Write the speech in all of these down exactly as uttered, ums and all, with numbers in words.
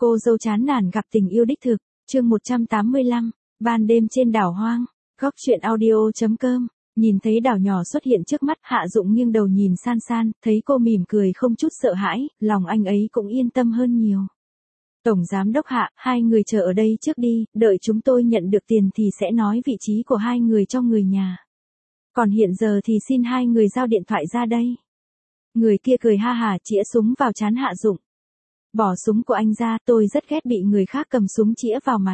Cô dâu chán nản gặp tình yêu đích thực, chương một trăm tám mươi lăm, ban đêm trên đảo hoang, góc truyện audio chấm com. Nhìn thấy đảo nhỏ xuất hiện trước mắt, Hạ Dụng nghiêng đầu nhìn San San, thấy cô mỉm cười không chút sợ hãi, lòng anh ấy cũng yên tâm hơn nhiều. Tổng giám đốc Hạ, hai người chờ ở đây trước đi, đợi chúng tôi nhận được tiền thì sẽ nói vị trí của hai người cho người nhà. Còn hiện giờ thì xin hai người giao điện thoại ra đây. Người kia cười ha hả chĩa súng vào trán Hạ Dụng. Bỏ súng của anh ra, tôi rất ghét bị người khác cầm súng chĩa vào mặt.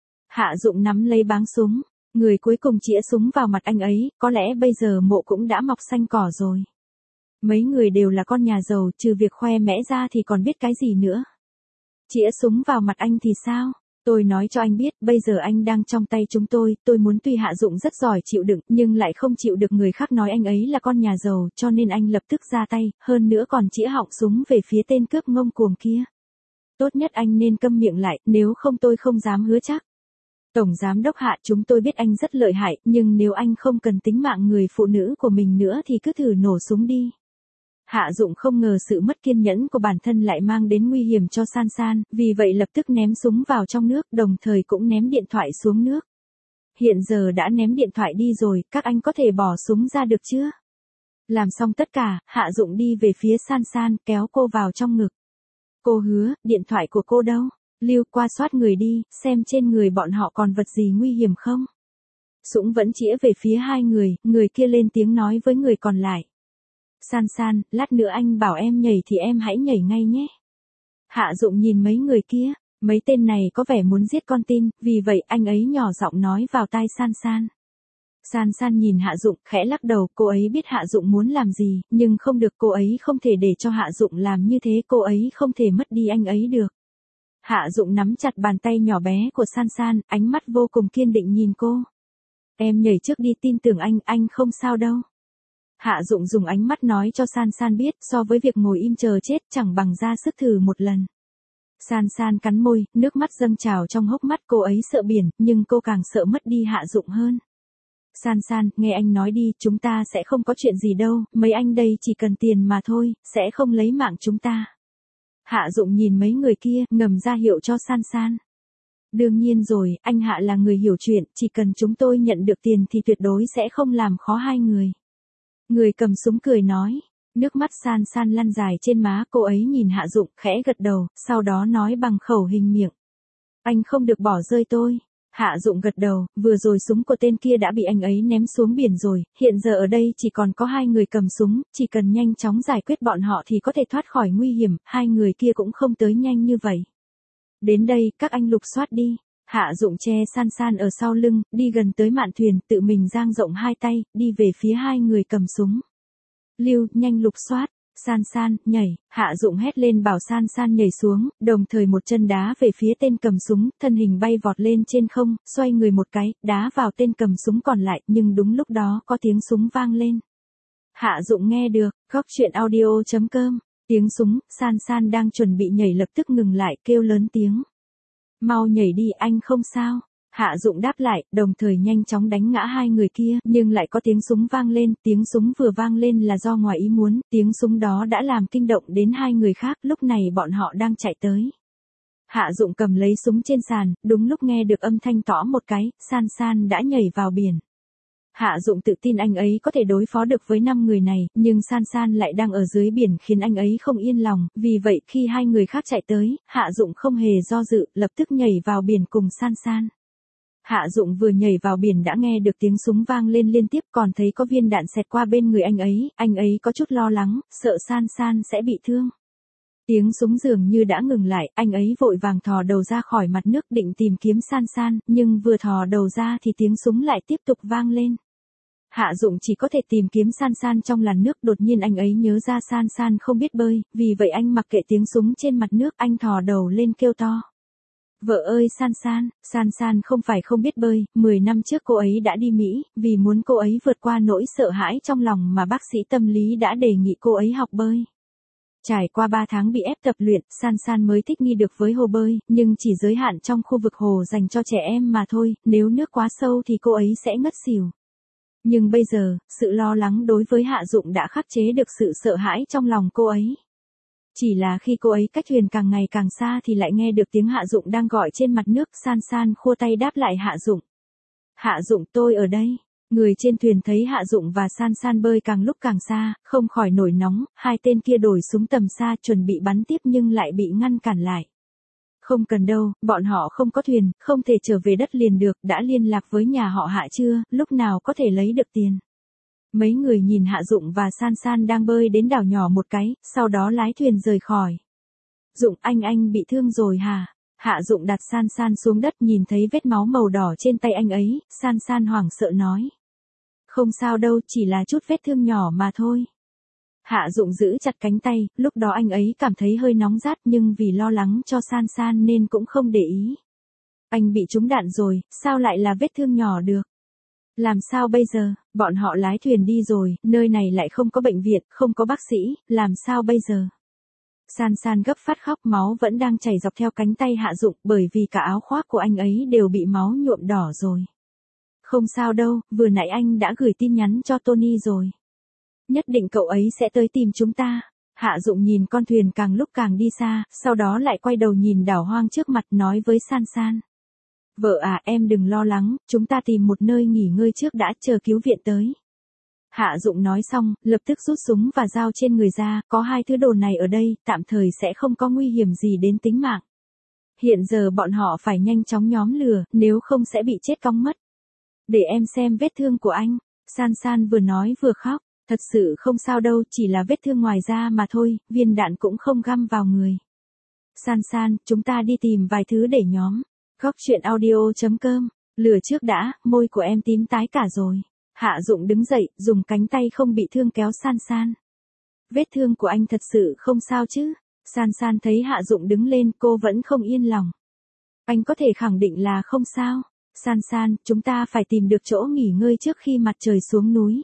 Hạ Dụng nắm lấy báng súng, người cuối cùng chĩa súng vào mặt anh ấy, có lẽ bây giờ mộ cũng đã mọc xanh cỏ rồi. Mấy người đều là con nhà giàu, trừ việc khoe mẽ ra thì còn biết cái gì nữa. Chĩa súng vào mặt anh thì sao? Tôi nói cho anh biết, bây giờ anh đang trong tay chúng tôi, tôi muốn tuy Hạ Dụng rất giỏi chịu đựng, nhưng lại không chịu được người khác nói anh ấy là con nhà giàu, cho nên anh lập tức ra tay, hơn nữa còn chĩa họng súng về phía tên cướp ngông cuồng kia. Tốt nhất anh nên câm miệng lại, nếu không tôi không dám hứa chắc. Tổng giám đốc Hạ, chúng tôi biết anh rất lợi hại, nhưng nếu anh không cần tính mạng người phụ nữ của mình nữa thì cứ thử nổ súng đi. Hạ Dụng không ngờ sự mất kiên nhẫn của bản thân lại mang đến nguy hiểm cho San San, vì vậy lập tức ném súng vào trong nước, đồng thời cũng ném điện thoại xuống nước. Hiện giờ đã ném điện thoại đi rồi, các anh có thể bỏ súng ra được chưa? Làm xong tất cả, Hạ Dụng đi về phía San San, kéo cô vào trong ngực. Cô hứa, điện thoại của cô đâu? Lưu qua soát người đi, xem trên người bọn họ còn vật gì nguy hiểm không? Súng vẫn chĩa về phía hai người, người kia lên tiếng nói với người còn lại. San San, lát nữa anh bảo em nhảy thì em hãy nhảy ngay nhé. Hạ Dụng nhìn mấy người kia, mấy tên này có vẻ muốn giết con tin, vì vậy anh ấy nhỏ giọng nói vào tai San San. San San nhìn Hạ Dụng, khẽ lắc đầu, cô ấy biết Hạ Dụng muốn làm gì, nhưng không được, cô ấy không thể để cho Hạ Dụng làm như thế, cô ấy không thể mất đi anh ấy được. Hạ Dụng nắm chặt bàn tay nhỏ bé của San San, ánh mắt vô cùng kiên định nhìn cô. Em nhảy trước đi, tin tưởng anh, anh không sao đâu. Hạ Dụng dùng ánh mắt nói cho San San biết, so với việc ngồi im chờ chết chẳng bằng ra sức thử một lần. San San cắn môi, nước mắt dâng trào trong hốc mắt, cô ấy sợ biển, nhưng cô càng sợ mất đi Hạ Dụng hơn. San San, nghe anh nói đi, chúng ta sẽ không có chuyện gì đâu, mấy anh đây chỉ cần tiền mà thôi, sẽ không lấy mạng chúng ta. Hạ Dụng nhìn mấy người kia, ngầm ra hiệu cho San San. Đương nhiên rồi, anh Hạ là người hiểu chuyện, chỉ cần chúng tôi nhận được tiền thì tuyệt đối sẽ không làm khó hai người. Người cầm súng cười nói, nước mắt San San lăn dài trên má, cô ấy nhìn Hạ Dụng, khẽ gật đầu, sau đó nói bằng khẩu hình miệng. Anh không được bỏ rơi tôi. Hạ Dụng gật đầu, vừa rồi súng của tên kia đã bị anh ấy ném xuống biển rồi, hiện giờ ở đây chỉ còn có hai người cầm súng, chỉ cần nhanh chóng giải quyết bọn họ thì có thể thoát khỏi nguy hiểm, hai người kia cũng không tới nhanh như vậy. Đến đây, các anh lục soát đi. Hạ Dụng che San San ở sau lưng, đi gần tới mạn thuyền, tự mình dang rộng hai tay, đi về phía hai người cầm súng. Lưu, nhanh lục soát. San San, nhảy. Hạ Dụng hét lên bảo San San nhảy xuống, đồng thời một chân đá về phía tên cầm súng, thân hình bay vọt lên trên không, xoay người một cái, đá vào tên cầm súng còn lại, nhưng đúng lúc đó có tiếng súng vang lên. Hạ Dụng nghe được, góc truyện audio chấm com, tiếng súng, San San đang chuẩn bị nhảy lập tức ngừng lại, kêu lớn tiếng. Mau nhảy đi, anh không sao. Hạ Dụng đáp lại, đồng thời nhanh chóng đánh ngã hai người kia, nhưng lại có tiếng súng vang lên, tiếng súng vừa vang lên là do ngoài ý muốn, tiếng súng đó đã làm kinh động đến hai người khác, lúc này bọn họ đang chạy tới. Hạ Dụng cầm lấy súng trên sàn, đúng lúc nghe được âm thanh tõ một cái, San San đã nhảy vào biển. Hạ Dụng tự tin anh ấy có thể đối phó được với năm người này, nhưng San San lại đang ở dưới biển khiến anh ấy không yên lòng, vì vậy khi hai người khác chạy tới, Hạ Dụng không hề do dự, lập tức nhảy vào biển cùng San San. Hạ Dụng vừa nhảy vào biển đã nghe được tiếng súng vang lên liên tiếp, còn thấy có viên đạn xẹt qua bên người anh ấy, anh ấy có chút lo lắng, sợ San San sẽ bị thương. Tiếng súng dường như đã ngừng lại, anh ấy vội vàng thò đầu ra khỏi mặt nước định tìm kiếm San San, nhưng vừa thò đầu ra thì tiếng súng lại tiếp tục vang lên. Hạ Dụng chỉ có thể tìm kiếm San San trong làn nước, đột nhiên anh ấy nhớ ra San San không biết bơi, vì vậy anh mặc kệ tiếng súng trên mặt nước, anh thò đầu lên kêu to. Vợ ơi San San, San San không phải không biết bơi, mười năm trước cô ấy đã đi Mỹ, vì muốn cô ấy vượt qua nỗi sợ hãi trong lòng mà bác sĩ tâm lý đã đề nghị cô ấy học bơi. Trải qua ba tháng bị ép tập luyện, San San mới thích nghi được với hồ bơi, nhưng chỉ giới hạn trong khu vực hồ dành cho trẻ em mà thôi, nếu nước quá sâu thì cô ấy sẽ ngất xỉu. Nhưng bây giờ, sự lo lắng đối với Hạ Dụng đã khắc chế được sự sợ hãi trong lòng cô ấy. Chỉ là khi cô ấy cách thuyền càng ngày càng xa thì lại nghe được tiếng Hạ Dụng đang gọi trên mặt nước, San San khua tay đáp lại Hạ Dụng. Hạ Dụng, tôi ở đây. Người trên thuyền thấy Hạ Dụng và San San bơi càng lúc càng xa, không khỏi nổi nóng, hai tên kia đổi súng tầm xa chuẩn bị bắn tiếp nhưng lại bị ngăn cản lại. Không cần đâu, bọn họ không có thuyền, không thể trở về đất liền được, đã liên lạc với nhà họ Hạ chưa, lúc nào có thể lấy được tiền. Mấy người nhìn Hạ Dụng và San San đang bơi đến đảo nhỏ một cái, sau đó lái thuyền rời khỏi. Dụng, anh anh bị thương rồi hả? Hạ Dụng đặt San San xuống đất, nhìn thấy vết máu màu đỏ trên tay anh ấy, San San hoảng sợ nói. Không sao đâu, chỉ là chút vết thương nhỏ mà thôi. Hạ Dụng giữ chặt cánh tay, lúc đó anh ấy cảm thấy hơi nóng rát nhưng vì lo lắng cho San San nên cũng không để ý. Anh bị trúng đạn rồi, sao lại là vết thương nhỏ được? Làm sao bây giờ, bọn họ lái thuyền đi rồi, nơi này lại không có bệnh viện, không có bác sĩ, làm sao bây giờ? San San gấp phát khóc, máu vẫn đang chảy dọc theo cánh tay Hạ Dụng bởi vì cả áo khoác của anh ấy đều bị máu nhuộm đỏ rồi. Không sao đâu, vừa nãy anh đã gửi tin nhắn cho Tony rồi. Nhất định cậu ấy sẽ tới tìm chúng ta. Hạ Dụng nhìn con thuyền càng lúc càng đi xa, sau đó lại quay đầu nhìn đảo hoang trước mặt nói với San San. Vợ à, em đừng lo lắng, chúng ta tìm một nơi nghỉ ngơi trước đã, chờ cứu viện tới. Hạ Dụng nói xong, lập tức rút súng và dao trên người ra, có hai thứ đồ này ở đây, tạm thời sẽ không có nguy hiểm gì đến tính mạng. Hiện giờ bọn họ phải nhanh chóng nhóm lửa, nếu không sẽ bị chết cong mất. Để em xem vết thương của anh. San San vừa nói vừa khóc. Thật sự không sao đâu, chỉ là vết thương ngoài da mà thôi, viên đạn cũng không găm vào người. San San, chúng ta đi tìm vài thứ để nhóm. Góc chuyện audio chấm com. Lửa trước đã, môi của em tím tái cả rồi. Hạ Dụng đứng dậy, dùng cánh tay không bị thương kéo San San. Vết thương của anh thật sự không sao chứ? San San thấy Hạ Dụng đứng lên, cô vẫn không yên lòng. Anh có thể khẳng định là không sao. San San, chúng ta phải tìm được chỗ nghỉ ngơi trước khi mặt trời xuống núi.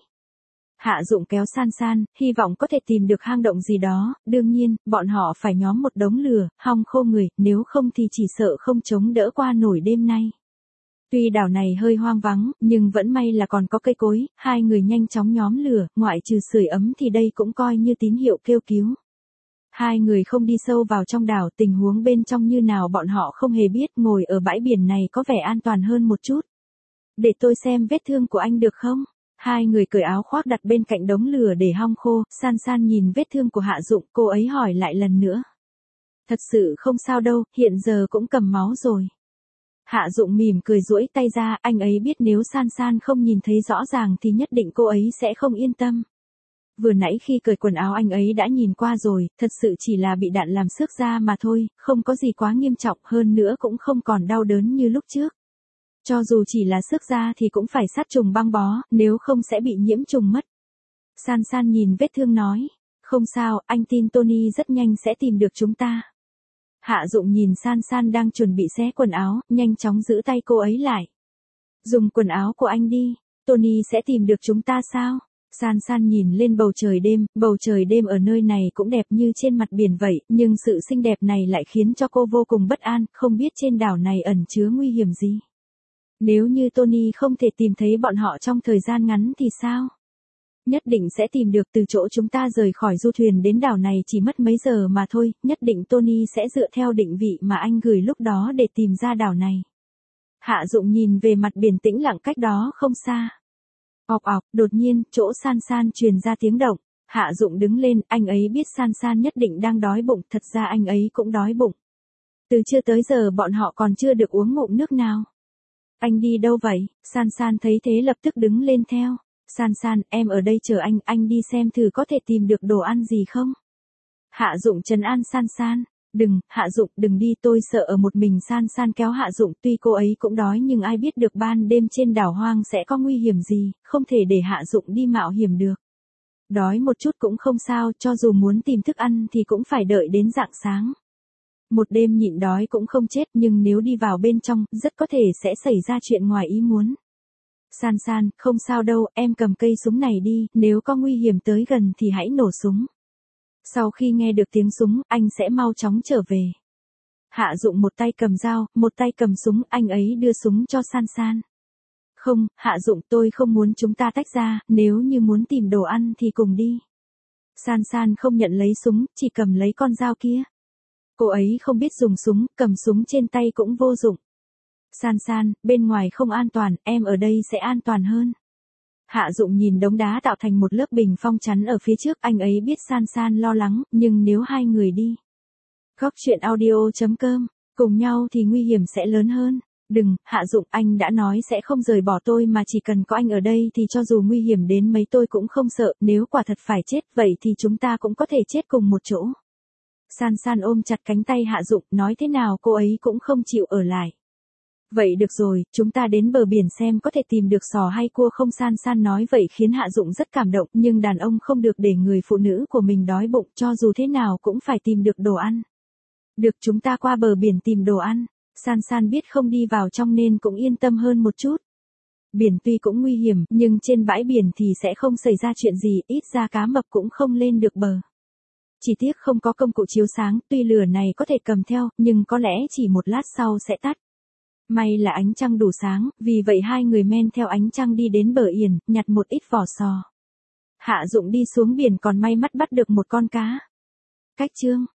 Hạ Dụng kéo San San, hy vọng có thể tìm được hang động gì đó, đương nhiên, bọn họ phải nhóm một đống lửa, hong khô người, nếu không thì chỉ sợ không chống đỡ qua nổi đêm nay. Tuy đảo này hơi hoang vắng, nhưng vẫn may là còn có cây cối, hai người nhanh chóng nhóm lửa, ngoại trừ sưởi ấm thì đây cũng coi như tín hiệu kêu cứu. Hai người không đi sâu vào trong đảo, tình huống bên trong như nào bọn họ không hề biết, ngồi ở bãi biển này có vẻ an toàn hơn một chút. Để tôi xem vết thương của anh được không? Hai người cởi áo khoác đặt bên cạnh đống lửa để hong khô, San San nhìn vết thương của Hạ Dụng, cô ấy hỏi lại lần nữa. Thật sự không sao đâu, hiện giờ cũng cầm máu rồi. Hạ Dụng mỉm cười duỗi tay ra, anh ấy biết nếu San San không nhìn thấy rõ ràng thì nhất định cô ấy sẽ không yên tâm. Vừa nãy khi cởi quần áo anh ấy đã nhìn qua rồi, thật sự chỉ là bị đạn làm xước da mà thôi, không có gì quá nghiêm trọng, hơn nữa cũng không còn đau đớn như lúc trước. Cho dù chỉ là xước da thì cũng phải sát trùng băng bó, nếu không sẽ bị nhiễm trùng mất. San San nhìn vết thương nói, không sao, anh tin Tony rất nhanh sẽ tìm được chúng ta. Hạ Dụng nhìn San San đang chuẩn bị xé quần áo, nhanh chóng giữ tay cô ấy lại. Dùng quần áo của anh đi, Tony sẽ tìm được chúng ta sao? San San nhìn lên bầu trời đêm, bầu trời đêm ở nơi này cũng đẹp như trên mặt biển vậy, nhưng sự xinh đẹp này lại khiến cho cô vô cùng bất an, không biết trên đảo này ẩn chứa nguy hiểm gì. Nếu như Tony không thể tìm thấy bọn họ trong thời gian ngắn thì sao? Nhất định sẽ tìm được, từ chỗ chúng ta rời khỏi du thuyền đến đảo này chỉ mất mấy giờ mà thôi, nhất định Tony sẽ dựa theo định vị mà anh gửi lúc đó để tìm ra đảo này. Hạ Dụng nhìn về mặt biển tĩnh lặng cách đó không xa. Ọc ọc, đột nhiên, chỗ San San truyền ra tiếng động. Hạ Dụng đứng lên, anh ấy biết San San nhất định đang đói bụng, thật ra anh ấy cũng đói bụng. Từ trưa tới giờ bọn họ còn chưa được uống ngụm nước nào. Anh đi đâu vậy? San San thấy thế lập tức đứng lên theo. San San, em ở đây chờ anh, anh đi xem thử có thể tìm được đồ ăn gì không? Hạ Dụng trấn an San San. Đừng, Hạ Dụng, đừng đi, tôi sợ ở một mình. San San kéo Hạ Dụng, tuy cô ấy cũng đói nhưng ai biết được ban đêm trên đảo hoang sẽ có nguy hiểm gì, không thể để Hạ Dụng đi mạo hiểm được. Đói một chút cũng không sao, cho dù muốn tìm thức ăn thì cũng phải đợi đến rạng sáng. Một đêm nhịn đói cũng không chết, nhưng nếu đi vào bên trong, rất có thể sẽ xảy ra chuyện ngoài ý muốn. San San, không sao đâu, em cầm cây súng này đi, nếu có nguy hiểm tới gần thì hãy nổ súng. Sau khi nghe được tiếng súng, anh sẽ mau chóng trở về. Hạ Dụng một tay cầm dao, một tay cầm súng, anh ấy đưa súng cho San San. Không, Hạ Dụng, tôi không muốn chúng ta tách ra, nếu như muốn tìm đồ ăn thì cùng đi. San San không nhận lấy súng, chỉ cầm lấy con dao kia. Cô ấy không biết dùng súng, cầm súng trên tay cũng vô dụng. San San, bên ngoài không an toàn, em ở đây sẽ an toàn hơn. Hạ Dụng nhìn đống đá tạo thành một lớp bình phong chắn ở phía trước, anh ấy biết San San lo lắng, nhưng nếu hai người đi. Góc chuyện audio chấm com, cùng nhau thì nguy hiểm sẽ lớn hơn. Đừng, Hạ Dụng, anh đã nói sẽ không rời bỏ tôi mà chỉ cần có anh ở đây thì cho dù nguy hiểm đến mấy tôi cũng không sợ, nếu quả thật phải chết vậy thì chúng ta cũng có thể chết cùng một chỗ. San San ôm chặt cánh tay Hạ Dụng, nói thế nào cô ấy cũng không chịu ở lại. Vậy được rồi, chúng ta đến bờ biển xem có thể tìm được sò hay cua không. San San nói vậy khiến Hạ Dụng rất cảm động, nhưng đàn ông không được để người phụ nữ của mình đói bụng, cho dù thế nào cũng phải tìm được đồ ăn. Được, chúng ta qua bờ biển tìm đồ ăn. San San biết không đi vào trong nên cũng yên tâm hơn một chút. Biển tuy cũng nguy hiểm, nhưng trên bãi biển thì sẽ không xảy ra chuyện gì, ít ra cá mập cũng không lên được bờ. Chỉ tiếc không có công cụ chiếu sáng, tuy lửa này có thể cầm theo, nhưng có lẽ chỉ một lát sau sẽ tắt. May là ánh trăng đủ sáng, vì vậy hai người men theo ánh trăng đi đến bờ biển, nhặt một ít vỏ sò. Hạ Dụng đi xuống biển còn may mắn bắt được một con cá. Cách chương